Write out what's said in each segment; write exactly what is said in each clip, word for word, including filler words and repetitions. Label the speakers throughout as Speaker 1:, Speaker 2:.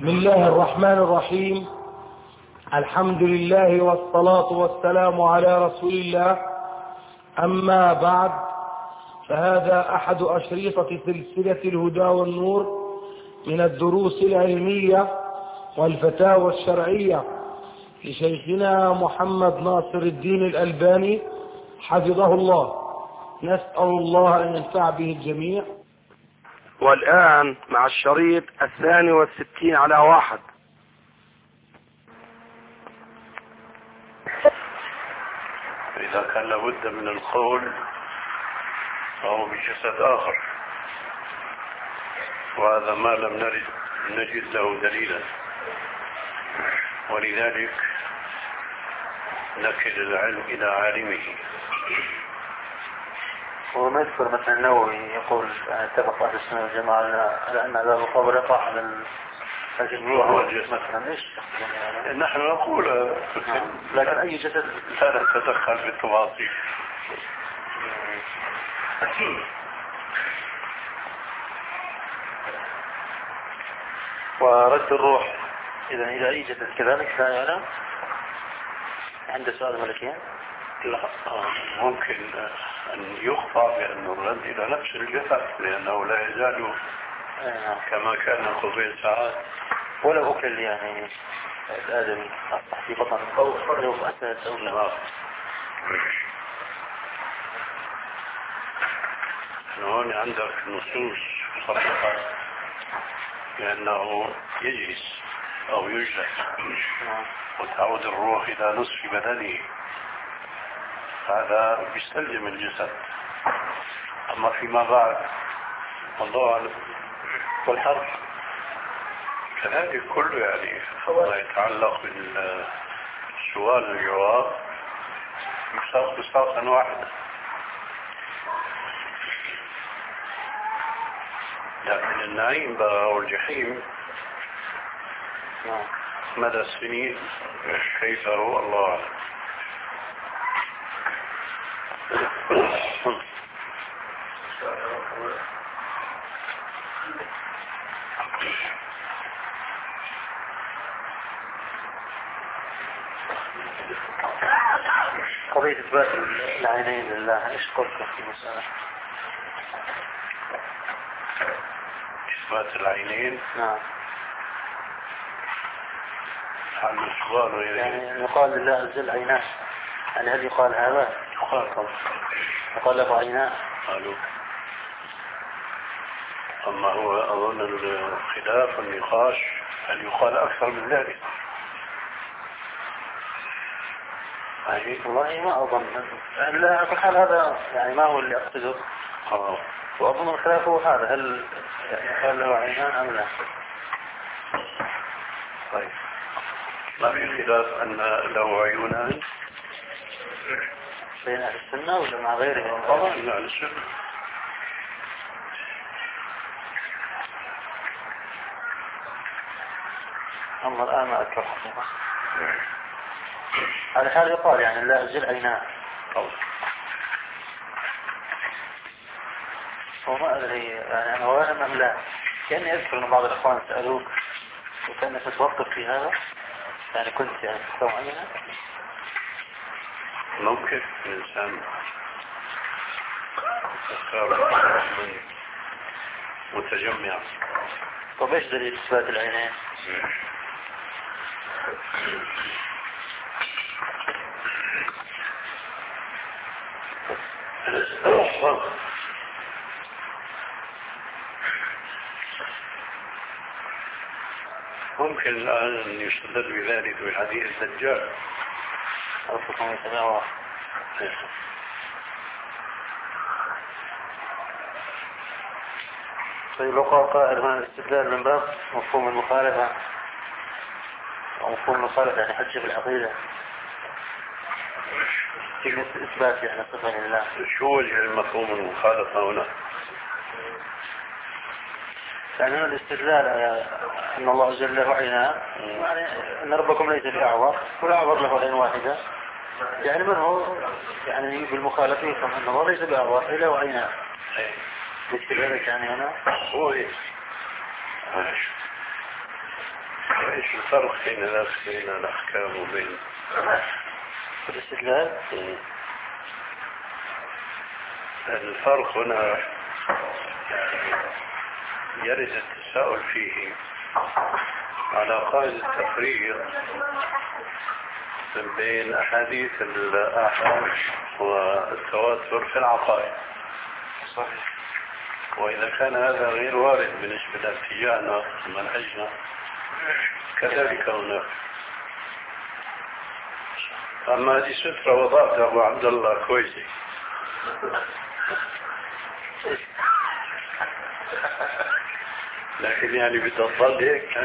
Speaker 1: بسم الله الرحمن الرحيم. الحمد لله والصلاة والسلام على رسول الله. أما بعد، فهذا أحد أشرطة سلسلة الهدى والنور من الدروس العلمية والفتاوى الشرعية لشيخنا محمد ناصر الدين الألباني حفظه الله. نسأل الله أن ينفع به الجميع.
Speaker 2: والآن مع الشريط الثاني والستين على واحد.
Speaker 3: إذا كان لابد من القول فهو بجسد آخر، وهذا ما لم نرد نجد له دليلا، ولذلك نكل العلم إلى عالمه.
Speaker 4: وما يذكر مثلا النووي يقول اتفق أهل السنة والجماعة على أن عذاب القبر يقع على الجسد مثلا. إيش
Speaker 3: يعني نحن نقول،
Speaker 4: لكن أي جسد
Speaker 3: لا نتدخل في التفاصيل.
Speaker 4: ورد الروح إذا إلى أي جسد كذلك لا يعلم عند سؤال الملكين.
Speaker 3: لا، ممكن أن يخطأ بأن الرد إلى نفس الجسد، لأنه لا يزال كما كان قبيل ساعات.
Speaker 4: ولو أكل يعني الآدمي في بطن أو لو أسد أو لا.
Speaker 3: هون عندك نصوص صريحة بأنه يجلس أو يجلس وتعود الروح إلى نصف بدنه، هذا يستلزم الجسد. أما فيما بعد الله أعلم.
Speaker 4: والحرف
Speaker 3: كذلك كله، يعني ما يتعلق بالسؤال والجواب يساق بساقا واحدا. لكن النعيم بقى والجحيم مدى السنين كيف هو الله أعلم.
Speaker 4: قضية إثبات العينين لله، إيش قلت في المسألة؟
Speaker 3: إثبات العينين؟
Speaker 4: نعم.
Speaker 3: عن السؤال
Speaker 4: يعني يقال لله عز وجل عيناه، يعني هل يقال هذا؟
Speaker 3: يقال طبعا.
Speaker 4: يقال له عيناه.
Speaker 3: قالوا. أما هو أظن الخلاف والنقاش أن يقال أكثر من ذلك.
Speaker 4: والله ما أظن. لا، في حال هذا يعني ما هو اللي أقصده.
Speaker 3: آه.
Speaker 4: وأظن الخلاف هو هذا، هل قال له عينان أم لا؟
Speaker 3: طيب، ما في خلاف أن له عيونان
Speaker 4: بين أهل السنة ولا مع غيرهم؟
Speaker 3: طبعا لا، أهل السنة.
Speaker 4: أما الآن ما أذكر حقيقة. على حال يقال يعني لا أجل عيناه. وما أدري يعني أنا واهم أم لا. كأني أذكر أن بعض الأخوان سألوك وكأنك تتوقف في هذا، يعني كنت يعني تستوعبها.
Speaker 3: ممكن الإنسان متجمع.
Speaker 4: طب إيش دليل إثبات العينين؟
Speaker 3: ممكن الآن أن يستدل بذلك بحديث الدجال.
Speaker 4: أرفقهم يتبعوا. طيب لو قال قائل هنا الاستدلال من باب مفهوم المخالفة أو مفهوم المخالفة يعني حجة في العقيدة في إثبات يعني صفة لله.
Speaker 3: شو وجه المفهوم المخالفة هنا؟
Speaker 4: يعني هنا الاستدلال أن الله عز وجل له عينان، يعني أن ربكم ليس بأعور والأعور له عين واحدة، يعني من هو يعني بالمخالفين أن الله ليس بأعور له عينان. ليش كذلك يعني هنا؟
Speaker 3: هو إيه؟ ايش الفرق بين بين الاحكام وبين
Speaker 4: الاستدلال؟
Speaker 3: الفرق هنا يرد التساؤل فيه على قائد التفريق بين أحاديث الآحاد والتواتر في العقائد.
Speaker 4: صحيح.
Speaker 3: وإذا كان هذا غير وارد بالنسبة لاتجاهنا منهجنا كذلك هناك. أما هذه سترة وضعتها أبو عبد الله كويسي. لكن يعني بدها تضل هيك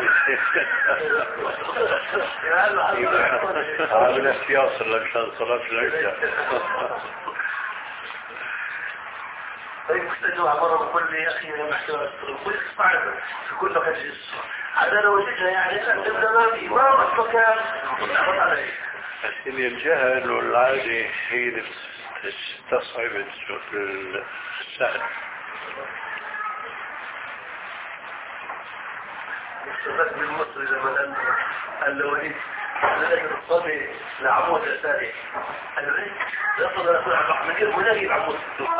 Speaker 3: عامل احتياط لمشان صلاة العشاء.
Speaker 5: طيب استدعوا مرة بقول لي يا أخي أنا محتوى كل صعب في كل مجلس هذا لو وجدها يعني نبدأ ما في ما مكان
Speaker 3: بس اللي الجهل والعادة هي اللي تستصعب السهل.
Speaker 5: استفدت من مصر لما قال له وليد لازم تصلي لعمود أساري قال له إيه يصل إلى كل عبد من غير مناهي العمود.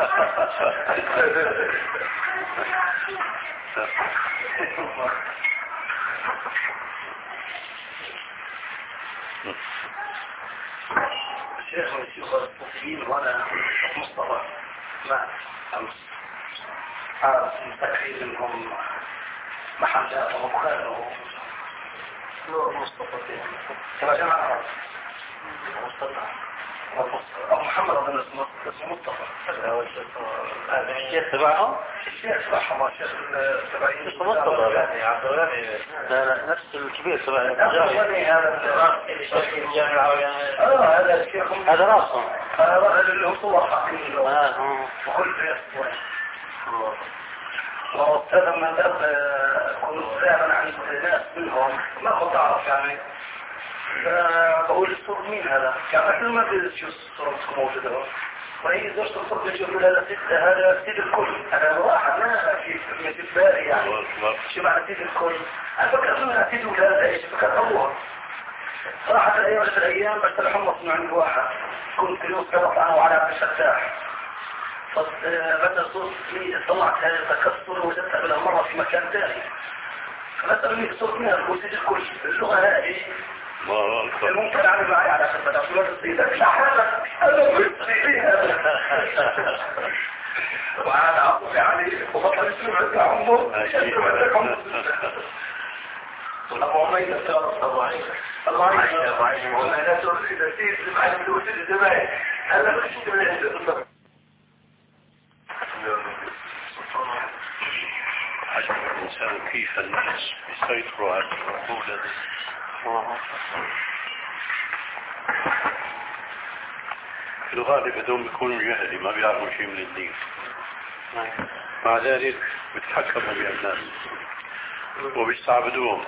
Speaker 5: الشيخ والشيخ المصريين وأنا مصطفى ما أمس حارس مستحيل منهم محمد ومخالف نور مصطفى كما جماعة مصطفى أو محمد بن اسمه مصطفى هذا الشيخ تبعه الشيخ تبعهم الشيخ تبعين اسمه مصطفى يعني عبد الغني لا لا نفس الكبير تبع الغني هذا الشيخ الجامعة العربية اه هذا الشيخ هذا راسه هذا اللي هو صور حقيقي اه وكل شيء الله وابتدى من ذلك كنت فعلا عن الناس منهم ما كنت أعرف يعني فبقول الصور مين هذا يعني احنا ما في شو الصور موجودة وهي زوجة الصور يقول هذا سيد هذا سيد الكل أنا واحد ما في في بالي يعني شو معنى سيد الكل أنا فكرت أنه سيد ولا إيش فكرت أبوها صراحة الأيام في الأيام بس حمص من عند واحد كنت يوصل أنا وعلى عبد الفتاح فبدأ صوت طلعت هذا التكسر وجدت قبل مرة في مكان ثاني فمثلا الصوت منها الكرسي الكل اللغة هذه ممكن أعمل معي على خطة أفضل الصيدة لا حالة أنا كنت فيها وعلى عطف عليه وبطل اسمه عند عمه شكرا لكم أبو عميد الثالث أبو عميد الله يعيش أبو عميد وأنا سؤال إذا سيد لمعي من وسيد الزمان هذا مش من عنده
Speaker 3: عجب الإنسان كيف الناس يسيطروا على العقول هذه. في الغالب هذول بيكونوا جهلي ما بيعرفوا شيء من الدين مع ذلك بيتحكموا بالناس وبيستعبدوهم.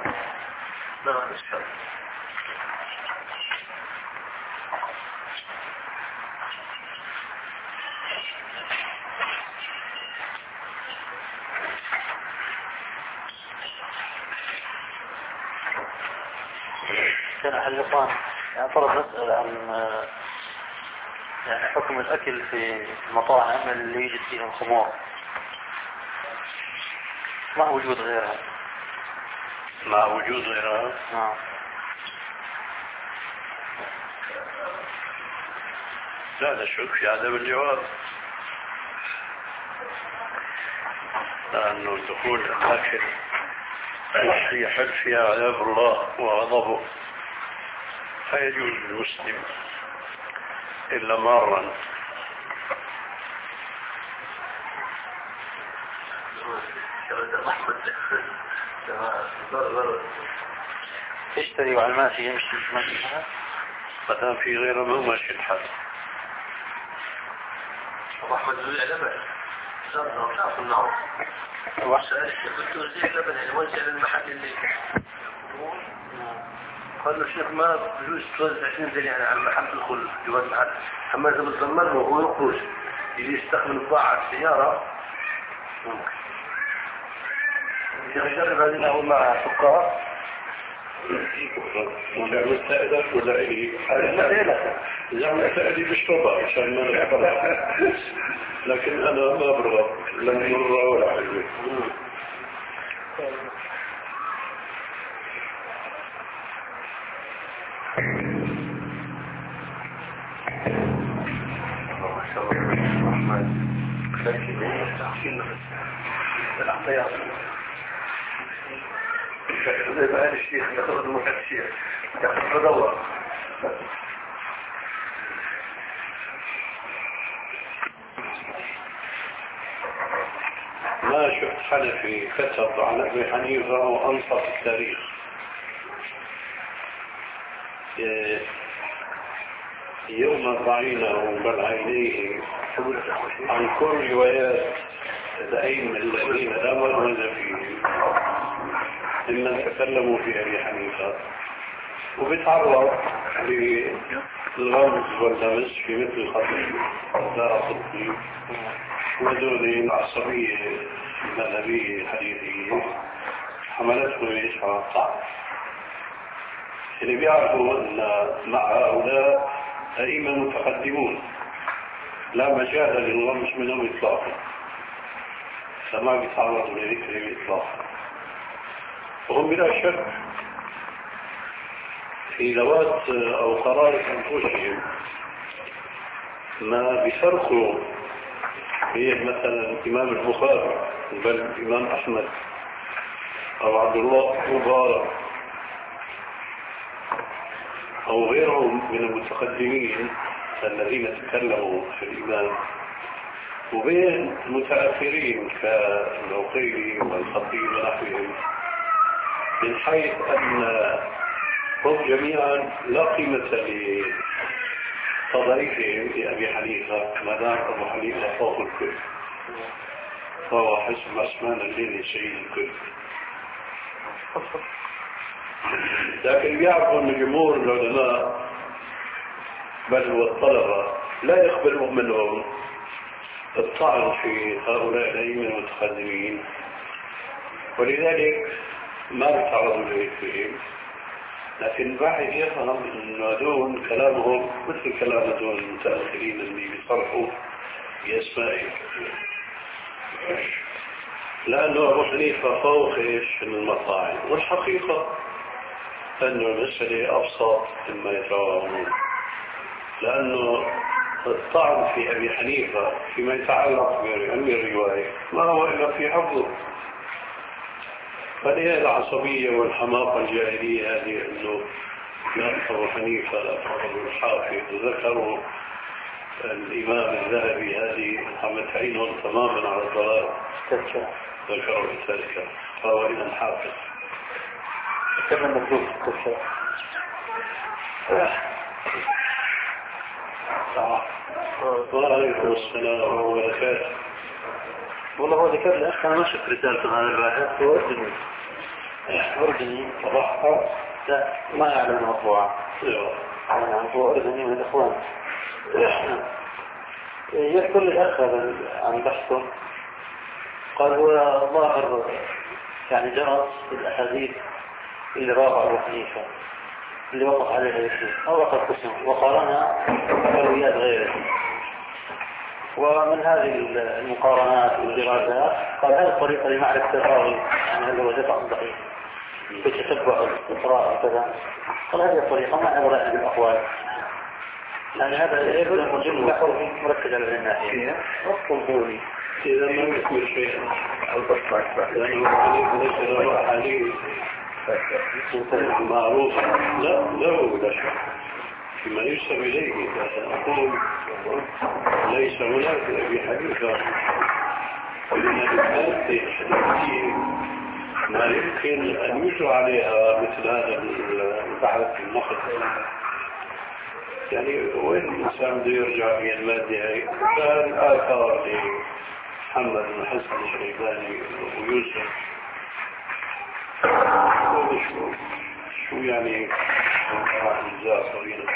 Speaker 4: كان حلقان يعني طلب نسأل عن يعني حكم الأكل في المطاعم اللي يوجد فيها الخمور مع وجود غيرها.
Speaker 3: مع وجود غيرها
Speaker 4: نعم.
Speaker 3: لا لا شك في عدم الجواب لأنه دخول الأكل يحل فيها عذاب الله وغضبه فيجوز للمسلم إلا مرا.
Speaker 4: اشتري وعلى الماشي يمشي ماشي
Speaker 3: ما دام في غيره ما ماشي الحال.
Speaker 5: أبو أحمد بن لبن صار نعرف النار وسألت قلت له زي لبن يعني وزع للمحل اللي قال له الشيخ ما بجوز توزع عشرين دليل يعني على المحل تدخل جواز محل أما إذا بتضمن له وهو يخرج يجي يستخدم البضاعة على السيارة ممكن يجرب هذه أول مع سكر
Speaker 3: عشان مستأذن ولا إلي؟ إذا مستأذن بشربها عشان ما نحضرها، لكن أنا ما برغب لا مرة ولا حلوة.
Speaker 5: زي ما قال الشيخ ياخذ المحب الشيخ ياخذ الله.
Speaker 3: ما شفت حنفي كتب عن أبي حنيفة وأنصف التاريخ. يوم رأيناه بل عينيه عن كل روايات الأئمة الذين لا مرمز فيهم ممن تكلموا في أبي حنيفة، وبيتعرض للغمز واللمس في مثل الخطيب لا صدقي ودول العصبية المذهبية الحديثية حملتهم ليش على الطعن. اللي بيعرفوا أن مع هؤلاء أئمة متقدمون لا مجال للغمز منهم إطلاقا، فما بيتعرضوا لذكرهم إطلاقا. وهم بلا شك في ذوات أو قرار أنفسهم ما بيفرقوا هي مثلا الإمام البخاري بل الإمام أحمد أو عبد الله مبارك أو غيرهم من المتقدمين الذين تكلموا في الإمام، وبين المتأخرين كالعقيلي والخطيب ونحوهم، من حيث أن هم جميعا لا قيمة لتضعيفهم لأبي حنيفة ما دام أبو حنيفة فوق الكل، فهو حسب عثمان الليلي سيد الكل. لكن يعرفوا أن جمهور العلماء بل والطلبة لا يقبلوا منهم الطعن في هؤلاء الأئمة المتقدمين، ولذلك ما بيتعرضوا لذكرهم. لكن بعد يفهم أن دون كلامهم مثل كلام دون المتأخرين اللي بيصرحوا بأسمائهم، لأنه أبو حنيفة فوق إيش من المطاعن، والحقيقة أن المسألة أبسط مما يتوهمون، لأنه الطعن في أبي حنيفة فيما يتعلق بعلم الرواية ما هو إلا في حفظه. فليه العصبية والحماقة الجاهلية هذه أنه لا أبو حنيفة لا أبو الحافظ ذكروا الإمام الذهبي هذه محمد عينهم تماما على الضلال ذكروا التذكرة فهو إذا حافظ
Speaker 4: كما مكتوب التذكرة.
Speaker 3: وعليكم السلام وبركاته.
Speaker 4: والله هو ذكر لي أنا ما شفت رسالة هذا الباحث هو أردني أردني صراحة لا ما أعلم المطبوعة أنا هو أردني من الإخوان يذكر لي الأخ عن بحثه قال هو ظاهر يعني درس الأحاديث اللي راغب أبو حنيفة اللي وقف عليها يسير أو وقف قسم وقارنها برويات غيره، ومن هذه المقارنات والدراسات قال هذه الطريقة لمعرفة الراوي يعني هل هو دفع ضعيف في تتبع الاقراء وكذا، قال هذه الطريقة ما أبرأ بالأقوال يعني هذا يجب بحث مركز على الناحية والطنبولي
Speaker 3: إذا ما يكون شيء البصمة لأنه حديث ليس له حديث معروف لا لا ولا شيء فيما يسب إليه. أقول ليس هناك أبي حنيفة من الحالة الحديثية ما يمكن أن يجرى عليها مثل هذا البحث النقد. يعني وين الإنسان بده يرجع في المادة هاي؟ كان آثار لمحمد بن حسن الشيباني ويوسف شو شو يعني أجزاء صغيرة.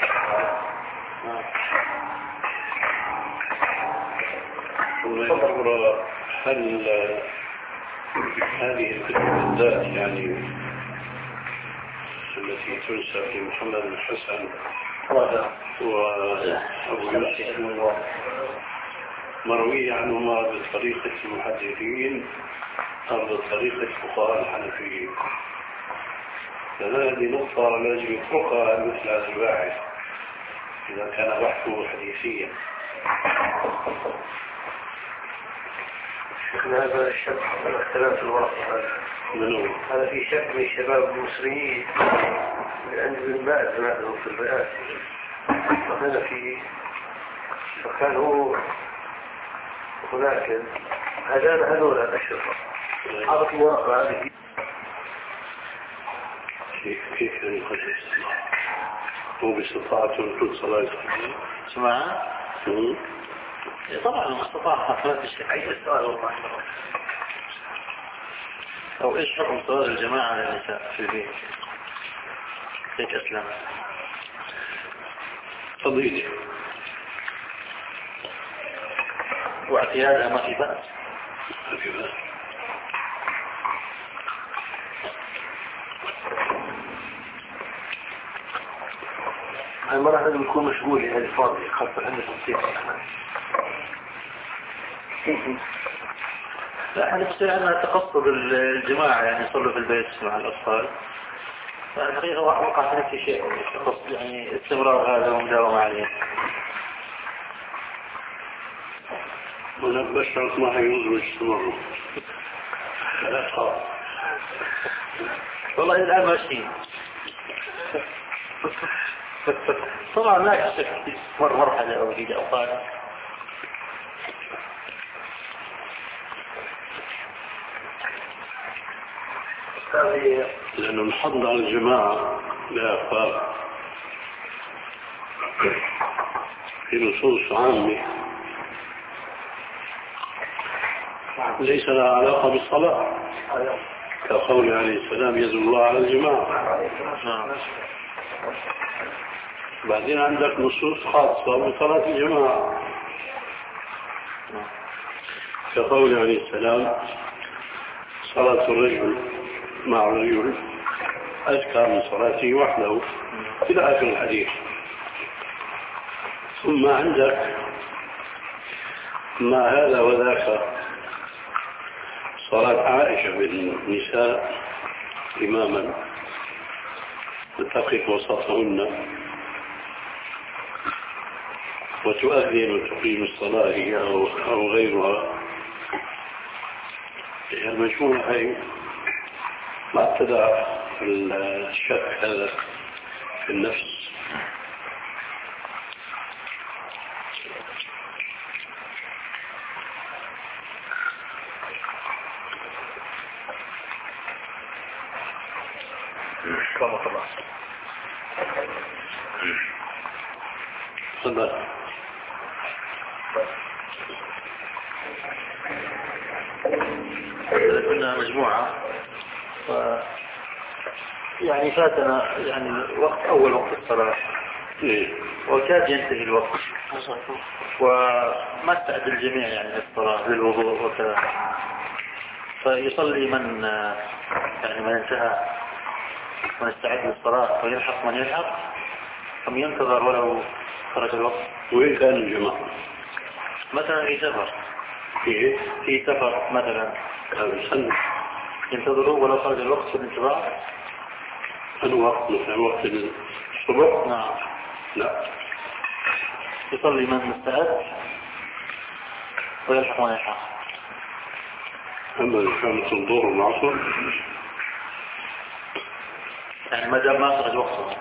Speaker 3: ثم يذكر هل هذه الكتب بالذات يعني التي تنسب لمحمد بن حسن وأبو يوسف مروي عنهما بطريقة المحدثين أو بطريقة فقهاء الحنفيين. فهذه نقطة لازم يطرقها مثل هذا الباحث إذا كان بحثه حديثيا.
Speaker 5: شيخنا هذا الشك من اختلاف الورق
Speaker 3: منو؟
Speaker 5: هذا في شك من الشباب المصريين عند ابن باز معهم في الرئاسة وهنا في فكان هو هناك هذان هذول الأشرفة عرف الورق هذه
Speaker 3: كيف يعني يقدر هو باستطاعته كل صلاة يصلي؟
Speaker 4: سمع؟ طبعا ما استطاع ما فيش
Speaker 5: أي السؤال والله.
Speaker 4: أو إيش حكم صلاة الجماعة للنساء في البيت؟ هيك أسلم
Speaker 3: قضيتي
Speaker 4: واعتيادها ما في بأس.
Speaker 3: ما في بأس.
Speaker 5: المرأة لازم تكون مشغولة هذه فاضية خاصة عندنا تنسيق.
Speaker 4: لا احنا بصير عندنا تقصد الجماعة يعني يصلوا في البيت مع الأطفال. فالحقيقة وقع في نفس شيء تقصد يعني استمرار هذا ومداومة عليه.
Speaker 3: أنا بشرت ما حيوزوا يستمروا. لا خاف.
Speaker 4: والله الآن ماشيين. طبعا لا شك مر مرحلة أو في أوقات
Speaker 3: لأنه الحض على الجماعة لا أخبار في نصوص عامة ليس لها علاقة بالصلاة كقول عليه السلام يد الله على الجماعة. بعدين عندك نصوص خاصة بصلاة الجماعة كقول عليه السلام صلاة الرجل مع الرجل أذكى من صلاته وحده إلى آخر الحديث. ثم عندك ما هذا وذاك صلاة عائشة بالنساء إماما تقف وسطهن وتؤذن وتقيم الصلاة أو, أو غيرها. المجموعة هي ما ابتدع الشك هذا في النفس.
Speaker 5: كما خلاص
Speaker 3: صدق
Speaker 4: كنا مجموعة ف يعني فاتنا يعني وقت أول وقت الصلاة وكاد ينتهي الوقت وما استعد الجميع يعني للصلاة للوضوء وكذا. فيصلي من يعني من انتهى ونستعد للصلاة ويلحق من يلحق أم ينتظر ولو خرج الوقت.
Speaker 3: وين كان الجماعة؟
Speaker 4: مثلا في سفر
Speaker 3: في
Speaker 4: في سفر مثلا
Speaker 3: كان
Speaker 4: ينتظروا ولو خرج الوقت في الانتظار.
Speaker 3: أنا وقت مثلا وقت الصبح؟
Speaker 4: نعم
Speaker 3: لا
Speaker 4: يصلي من استعد ويلحق من يلحق.
Speaker 3: أما كانت الظهر والعصر
Speaker 4: يعني ما دام ما خرج وقته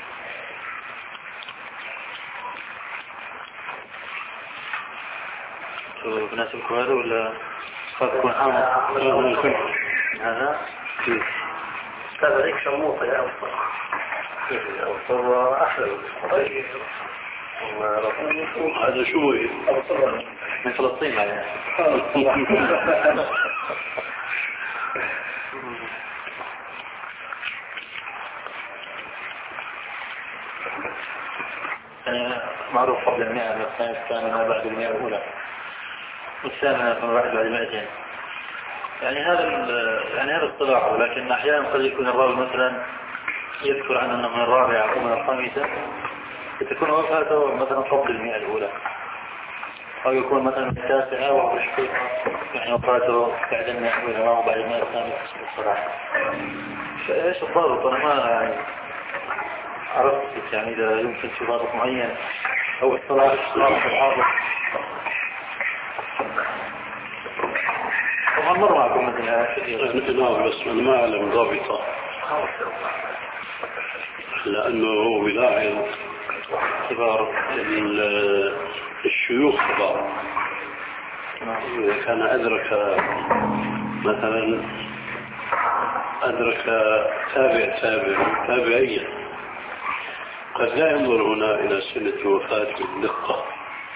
Speaker 4: بناسبكم هذا ولا خاطكم
Speaker 3: هذا
Speaker 4: هذا
Speaker 5: هذا هيك شموطة يا أفضل أفضل أحلى
Speaker 3: هذا شو هي؟
Speaker 4: من فلسطين يعني. معروف قبل المئة والثانية الثامنة بعد المئة الأولى والثامنة ثم بعد بعد المئتين. يعني هذا يعني هذا اصطلاح. ولكن أحيانا قد يكون الراوي مثلا يذكر عنه أنه من الرابعة أو من الخامسة تكون وفاته مثلا قبل المئة الأولى، أو يكون مثلا التاسعة ويشكل يعني وفاته بعد المئة الأولى أو بعد المئة الثانية الصراحة. فإيش الضابط؟ أنا ما يعني عرفت يعني إذا يمكن في ضابط معين أو اصطلاح ضابط الحافظ. طبعا مر معكم مثل كثير
Speaker 3: نعم، بس أنا ما أعلم ضابطة لأنه هو بلاحظ
Speaker 4: كبار
Speaker 3: الشيوخ كبار. إذا كان أدرك مثلا أدرك تابع تابع تابعيا قد لا ينظر هنا إلى سنة الوفاة بالدقة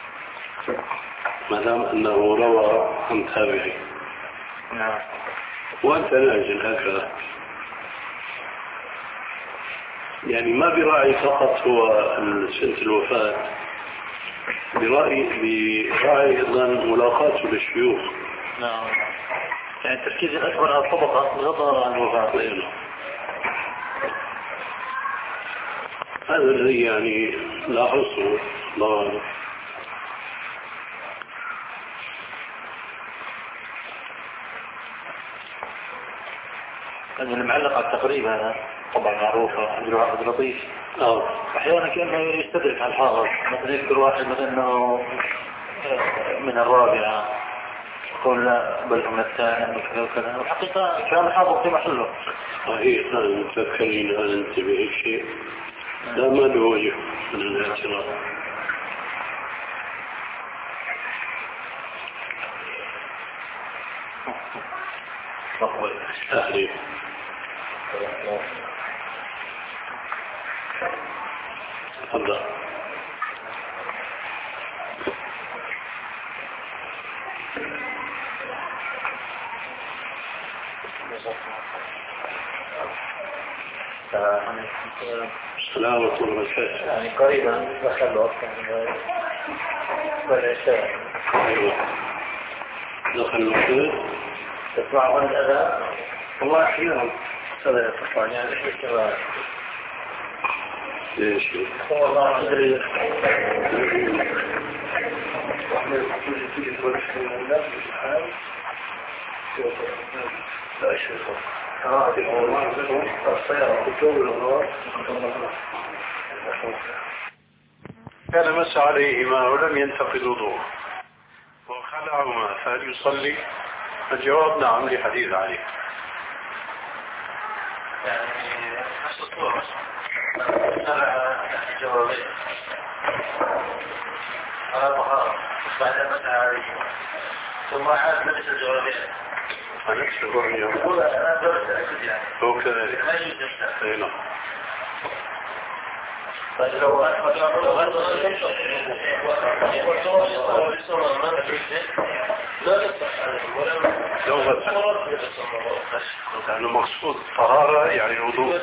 Speaker 3: ما دام أنه روى عن تابعي.
Speaker 4: نعم.
Speaker 3: وأنت ناجل هكذا يعني ما براعي فقط هو سنة الوفاة، برأي براعي أيضا ملاقاته للشيوخ.
Speaker 4: نعم. يعني التركيز الأكبر على الطبقة بغض عن الوفاة.
Speaker 3: هذا الذي يعني لاحظته. الله
Speaker 4: أن المعلق على التقريب هذا طبعا معروفة عند الواحد لطيف.
Speaker 3: آه.
Speaker 4: أحيانا كأنه يستدرك على الحافظ، مثلا يذكر واحد مثلا أنه من الرابعة يقول لا بل هم الثاني وكذا وكذا، والحقيقة كان الحافظ في محله.
Speaker 3: صحيح. أنا متذكرين أن أنت بهيك شيء لا ما له وجه من الاعتراض. أهلي تفضل. السلام ورحمة الله وبركاته.
Speaker 4: يعني قريبا دخل وقت والعشاء.
Speaker 3: أيوة دخل الوقت.
Speaker 4: تسمعون الأذان؟ والله أحيانا هذا يتصل يعني إيش الشباب؟
Speaker 3: ليش؟
Speaker 4: والله ما أدري. لا شيء.
Speaker 3: كان مس عليهما ولم ينتقد وضوءه وخلعهما فهل يصلي؟ الجواب نعم لحديث عليه.
Speaker 4: يعني نفس الصورة خلع يعني جوابين على طهارة بعد مسح عليهما ثم عاد لبس الجوابين.
Speaker 3: نفس الرؤية
Speaker 4: هو أنا درست أكد يعني
Speaker 3: هو كذلك.
Speaker 4: ما يوجد
Speaker 3: أي نعم.
Speaker 4: لو
Speaker 3: لأنه مقصود طهارة يعني الوضوء.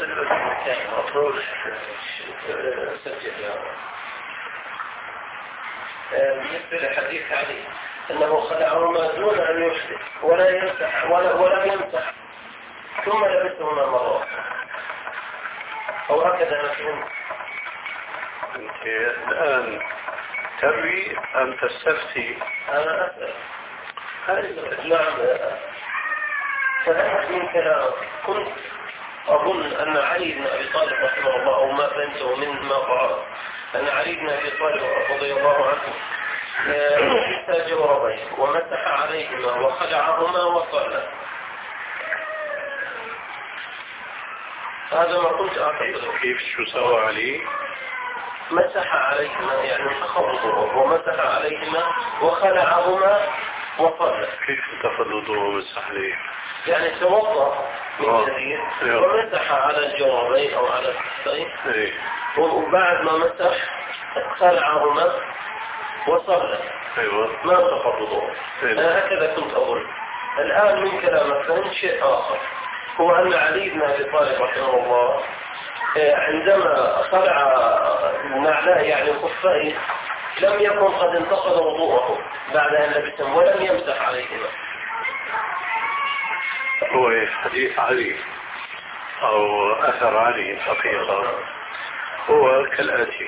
Speaker 5: بالنسبة لحديث علي أنه خلعهما دون أن يحدث ولا يمسح ولا ولا يمسح ثم لبسهما مرة أو هكذا أنا فهمت.
Speaker 3: أنت الآن تروي أم تستفتي؟
Speaker 5: أنا أسأل. نعم. فهمت من كلام كنت أظن أن علي بن أبي طالب رحمه الله أو ما فهمته من ما قرأت أن علي بن أبي طالب رضي الله عنه لبس جوربين ومسح عليهما وخلعهما وصلى. هذا ما كنت أعتقده.
Speaker 3: كيف شو سوى علي؟
Speaker 5: مسح عليهما يعني تخبطه ومسح عليهما وخلعهما وصلى.
Speaker 3: كيف انتقد وضوءه ومسح عليه؟
Speaker 5: يعني توضأ من جديد ومسح على الجوربين أو على الكفين وبعد ما مسح خلعهما وصلى.
Speaker 3: أيوة.
Speaker 5: ما انتقد وضوءه. أنا هكذا كنت أقول. الآن من كلامك فهمت شيء آخر هو أن علي بن أبي طالب رحمه الله عندما خلع نعلاه يعني خفيه لم يكن قد انتقض وضوءه بعد أن لبسهم ولم يمسح عليهما.
Speaker 3: هو حديث علي أو أثر عليه الحقيقة هو كالآتي: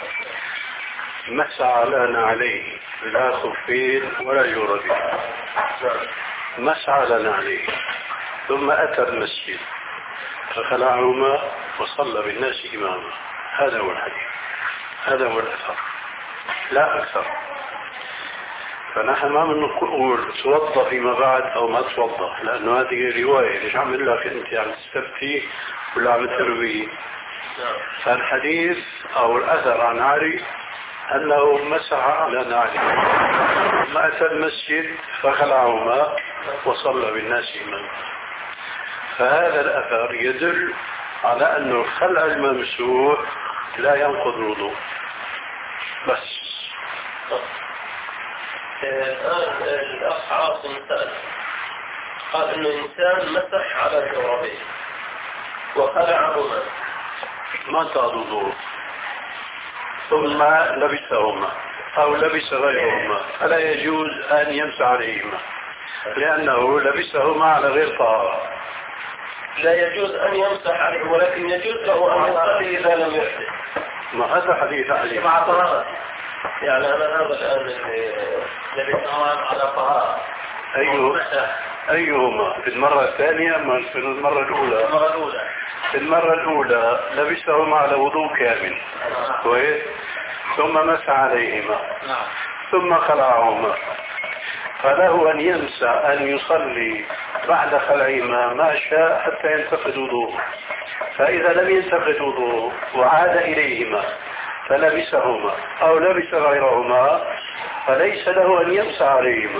Speaker 3: مسح لنا عليه لا خفين ولا جوربين، مسح لنا عليه، ثم أتى المسجد فخلعهما وصلى بالناس إماما. هذا هو الحديث، هذا هو الأثر، لا أكثر. فنحن ما بنقول توضأ فيما بعد أو ما توضأ، لأنه هذه رواية. ليش عم يقول لك أنت عم تستفتي ولا عم تروي؟ فالحديث أو الأثر عن علي أنه مسح على نعله ثم أتى المسجد فخلعهما وصلى بالناس إماما. فهذا الأثر يدل على أن الخلع الممسوح لا ينقض الوضوء. بس
Speaker 6: الآن الأخ عاصم سأل قال إنه إنسان مسح على جوربيه وخلعهما
Speaker 3: ما انتهى الوضوء ثم لبسهما أو لبس غيرهما فلا يجوز أن يمسح عليهما لأنه لبسهما على غير طهارة.
Speaker 6: لا يجوز أن يمسح عليه، ولكن يجوز له أن يصلي إذا لم يحدث.
Speaker 3: ما هذا حديث عليه
Speaker 6: مع طهارة. يعني أنا هذا الآن لبسهما على طهارة.
Speaker 3: أيوه أيهما؟ في المرة الثانية أم في المرة الأولى؟
Speaker 6: المرة الأولى.
Speaker 3: في المرة الأولى لبسهما على وضوء كامل كويس، ثم مسح عليهما ثم خلعهما، فله أن ينسى أن يصلي بعد خلعهما ما شاء حتى ينتقد وضوءه. فإذا لم ينتقد وضوءه وعاد إليهما فلبسهما أو لبس غيرهما فليس له أن يمسح عليهما،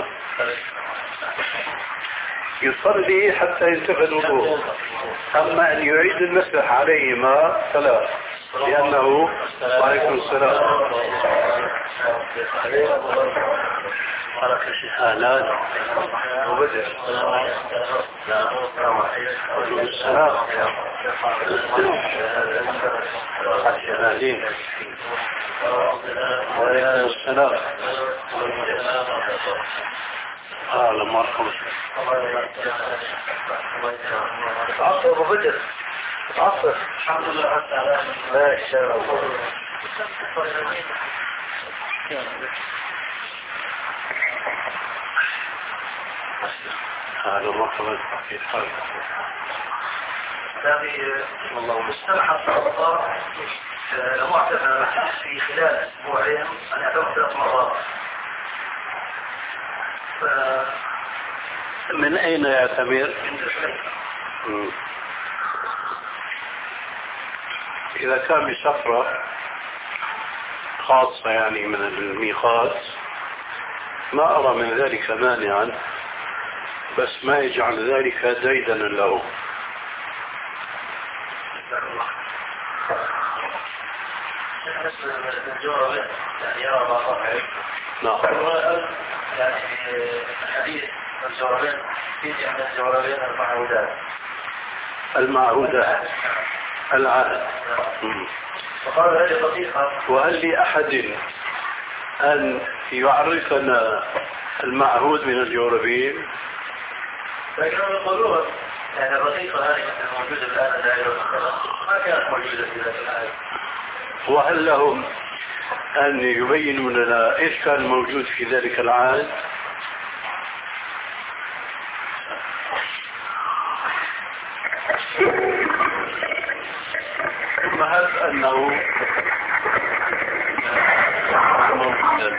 Speaker 3: يصلي حتى ينتقد وضوءه. أما أن يعيد المسح عليهما فلا، لأنه عليكم السلام أهلا وبدر السلام أهلين وعليكم السلام أهلا مرحبا.
Speaker 6: عصر أبو بدر عصر الحمد لله على السلامة. ما شاء الله.
Speaker 3: أهلا مرحبا. كيف حالك؟
Speaker 6: هذه والله مستمحة الصلاة معتبرة في خلال أسبوعين أنا أدعو ثلاث مرات. ف...
Speaker 3: من أين يعتبر؟
Speaker 6: من
Speaker 3: إذا كان بسفرة خاصة يعني من الميقات ما أرى من ذلك مانعا، بس ما يجعل ذلك ديدنا له. نعم.
Speaker 6: يعني حديث الجوربين يجي عن الجوربين المعهودات
Speaker 3: المعهودات العادة.
Speaker 6: وقال هذه دقيقة.
Speaker 3: وهل لأحد أن يعرفنا المعهود من الجوربين؟
Speaker 6: لكنهم يقولون يعني الرقيقة هذه الموجودة الآن ما كانت موجودة في ذلك الآن.
Speaker 3: وهل لهم أن يبينوا لنا إيش كان موجود في ذلك العهد؟ ثم هل أنه موجودا؟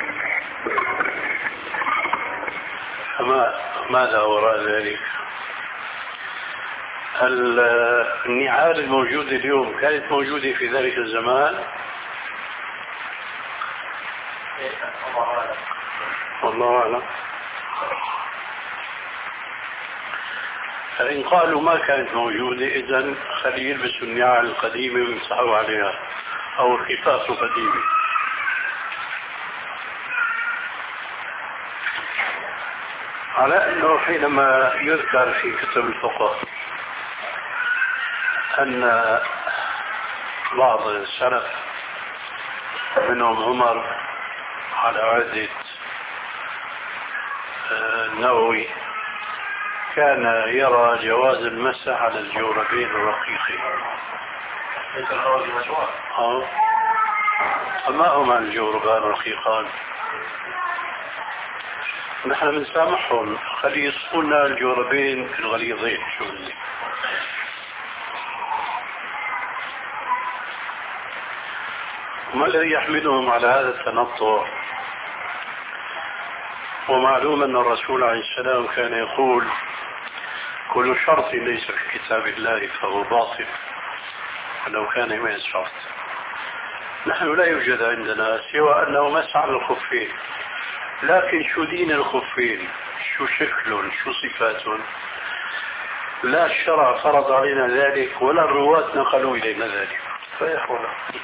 Speaker 3: ماذا وراء ذلك؟ النعال الموجودة اليوم كانت موجودة في ذلك الزمان؟ والله أعلم. فإن قالوا ما كانت موجودة إذن خلي يلبسوا النعال القديمة ويمسحوا عليها أو الخفاف القديمة. على أنه حينما يذكر في كتب الفقه أن بعض السلف منهم عمر على عهد النووي كان يرى جواز المسح على الجوربين الرقيقين.
Speaker 6: ليس الخروج مشروع.
Speaker 3: اه فما هما الجوربان الرقيقان؟ نحن بنسامحهم، خلي يصفونا الجوربين الغليظين. شو اللي ما الذي يحملهم على هذا التنطع؟ ومعلوم أن الرسول عليه السلام كان يقول كل شرط ليس في كتاب الله فهو باطل ولو كان مئة شرط. نحن لا يوجد عندنا سوى أنه مسح على الخفين، لكن شو دين الخفين، شو شكلهم، شو صفاتهم، لا الشرع فرض علينا ذلك ولا الرواة نقلوا إلينا ذلك. فيقول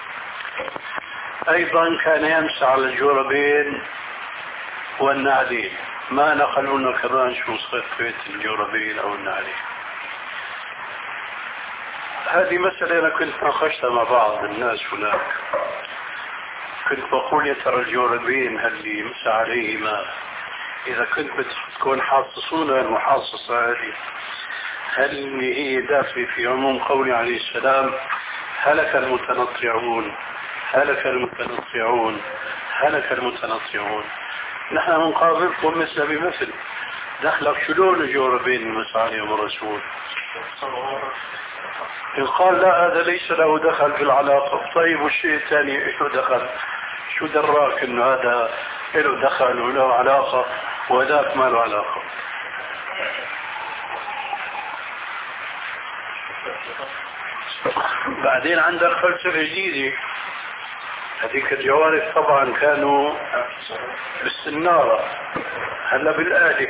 Speaker 3: أيضا كان يمسح على الجوربين والنعلين، ما نقلوا لنا كمان شو صفة الجوربين أو النعلين. هذه مسألة أنا كنت ناقشتها مع بعض الناس هناك، كنت بقول يا ترى الجوربين هل يمسح عليهما إذا كنت بتكون حاصصون المحاصصة هذه، هل هي داخل في عموم قولي عليه السلام هلك المتنطعون هلك المتنطعون هلك المتنطعون. نحن نقابلكم مثل بمثل، دخلك شلون الجوربين المسح عليهم الرسول؟ إن قال لا هذا ليس له دخل في العلاقة، طيب والشيء الثاني له دخل، شو دراك انه هذا له دخل وله علاقة وذاك ما له علاقة؟ بعدين عندك فلسفة جديدة، هذيك الجوارح طبعا كانوا بالسنارة، هلا بالآلة،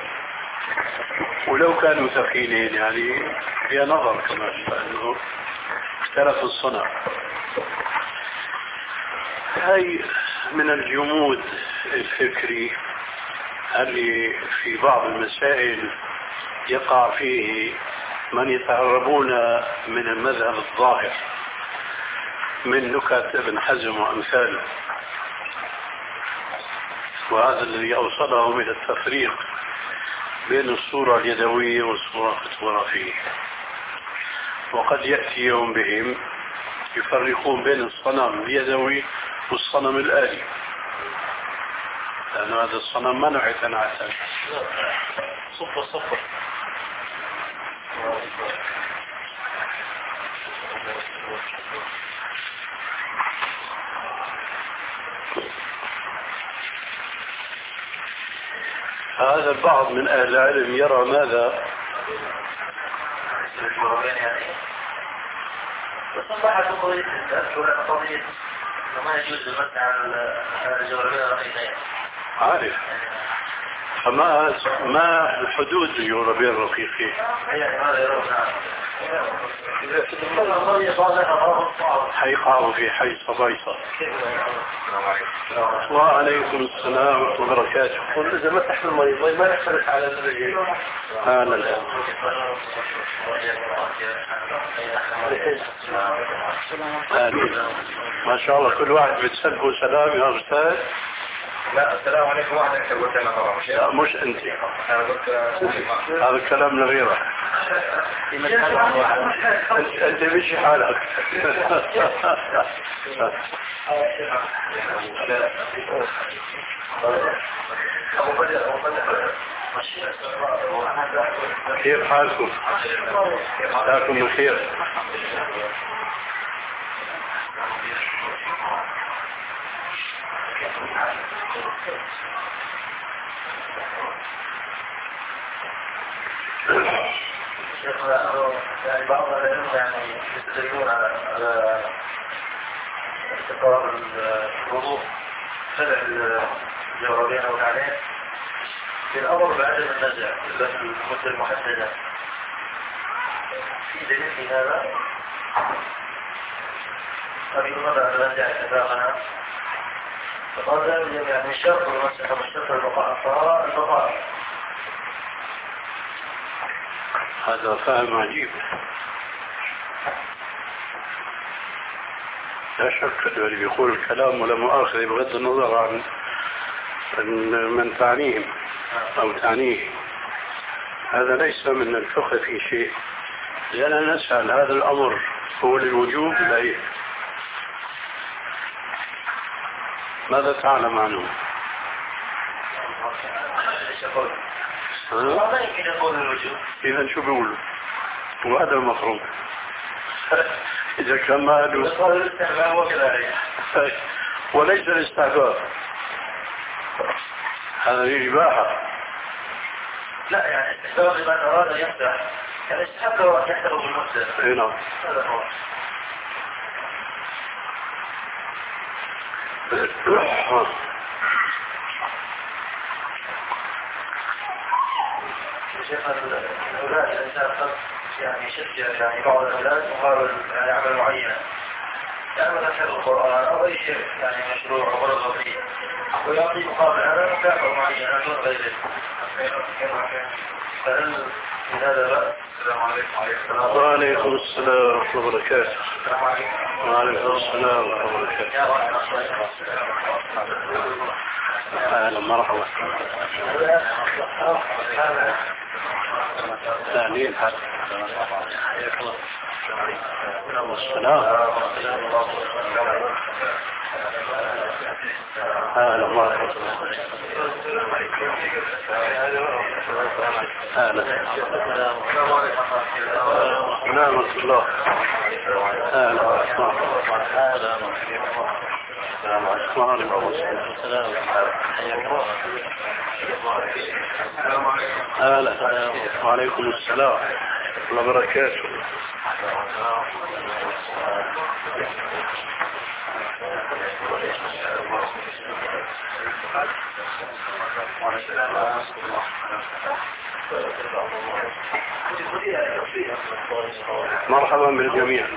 Speaker 3: ولو كانوا ثقيلين يعني فيها نظر كمان لأنه اختلف الصنع. هاي من الجمود الفكري اللي في بعض المسائل يقع فيه من يتهربون من المذهب الظاهر من نكت ابن حزم وأمثاله، وهذا الذي أوصلهم إلى التفريق بين الصورة اليدوية والصورة الفوتوغرافية. وقد يأتي يوم بهم يفرقون بين الصنم اليدوي والصنم الآلي، لأن هذا الصنم ما نوع يتنعسل
Speaker 6: صفر صفر.
Speaker 3: هذا البعض من أهل العلم يرى ماذا؟
Speaker 6: بس صحة قضية السؤال قضية ما يجوز المسح على الجواربين الرقيقين.
Speaker 3: عارف، فما ما الحدود الجوربين الرقيقين؟
Speaker 6: يعني ماذا يرون؟
Speaker 3: حيقعوا في حي صبيصة. وعليكم السلام ورحمة الله وبركاته.
Speaker 6: قل إذا مسح في المريض ما نختلف على الرجل.
Speaker 3: أنا الآن ما شاء الله كل واحد بتسلبه سلام يا أستاذ.
Speaker 5: لا السلام عليكم. واحد انت قلت انا طبعا مش
Speaker 3: لا مش انت،
Speaker 5: انا قلت
Speaker 3: هذا الكلام لغيرك. انت انت مشي حالك. كيف حالكم؟ مساكم بخير.
Speaker 6: يعني بعض العلم يعني يستدلون على استقرار الوضوء خلع الجوربين او العلين في الامر بعدم النزع في المدة المحددة. في دليل في هذا؟ أبي ماذا على نزع اتفاقنا؟ فقال لا يوجد يعني الشرط والمسح والشرط البقاء الطهارة البقاء.
Speaker 3: هذا فهم عجيب. لا شك اللي بيقول الكلام ولا مؤاخذة بغض النظر عن من تعنيه أو تعنيه. هذا ليس من الفقه في شيء، لأننا نسأل هذا الأمر هو للوجوب لا إيه؟ ماذا تعلم عنه؟
Speaker 6: ما يمكن يقول الوجوب.
Speaker 3: إذا شو بيقولوا؟ وهذا المفروض. إذا كان ما
Speaker 6: قال الاستحباب وكذلك
Speaker 3: وليس الاستحباب، هذا الإباحة.
Speaker 6: لا يعني استحباب لمن أراد أن يفتح، يعني استحب له أن يحتفظ بالمسلم.
Speaker 3: إيه نعم.
Speaker 6: هذا هو. شيخ الأولاد الإنسان قد يعني يشجع يعني بعض الأولاد مقابل يعني عمل معينة، يعني مثلا حفظ القرآن أو أي شيء يعني مشروع أو غرض فيه، ويعطي مقابل هذا مكافأة معينة دون غيره. فهل في هذا بأس؟ السلام عليكم.
Speaker 3: وعليكم السلام ورحمة الله وبركاته. وعليكم السلام ورحمة الله وبركاته. أهلا مرحبا. ثاني الحد. السلام. أهلا مرحبا. أهلا. نعمة الله. أهلا. أهلا. وعليكم السلام ورحمة الله وبركاته. مرحبا بالجميع.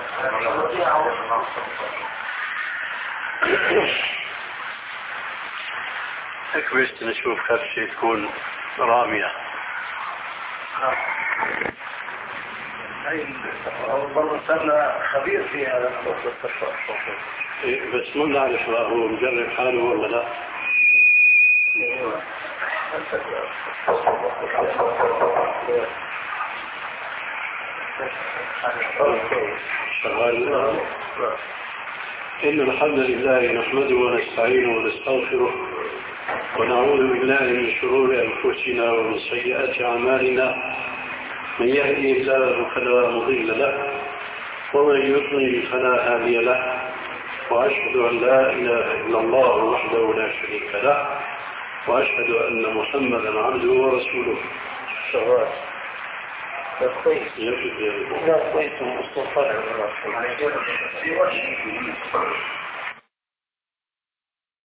Speaker 3: هيك بس نشوف خرشة تكون رامية.
Speaker 6: والله صرنا خبير في هذا الموضوع.
Speaker 3: بس ما نعرف هو مجرب حاله ولا لا. شغال. إن الحمد لله نحمده ونستعينه ونستغفره ونعوذ بالله من شرور أنفسنا ومن سيئات أعمالنا، من يهدي الله فلا مضل له ومن يضلل فلا هادي له، وأشهد أن لا إله إلا الله وحده لا شريك له، وأشهد أن محمدا عبده ورسوله.
Speaker 6: شغال. كويس.
Speaker 3: يجب
Speaker 6: لا كويس مصطفى.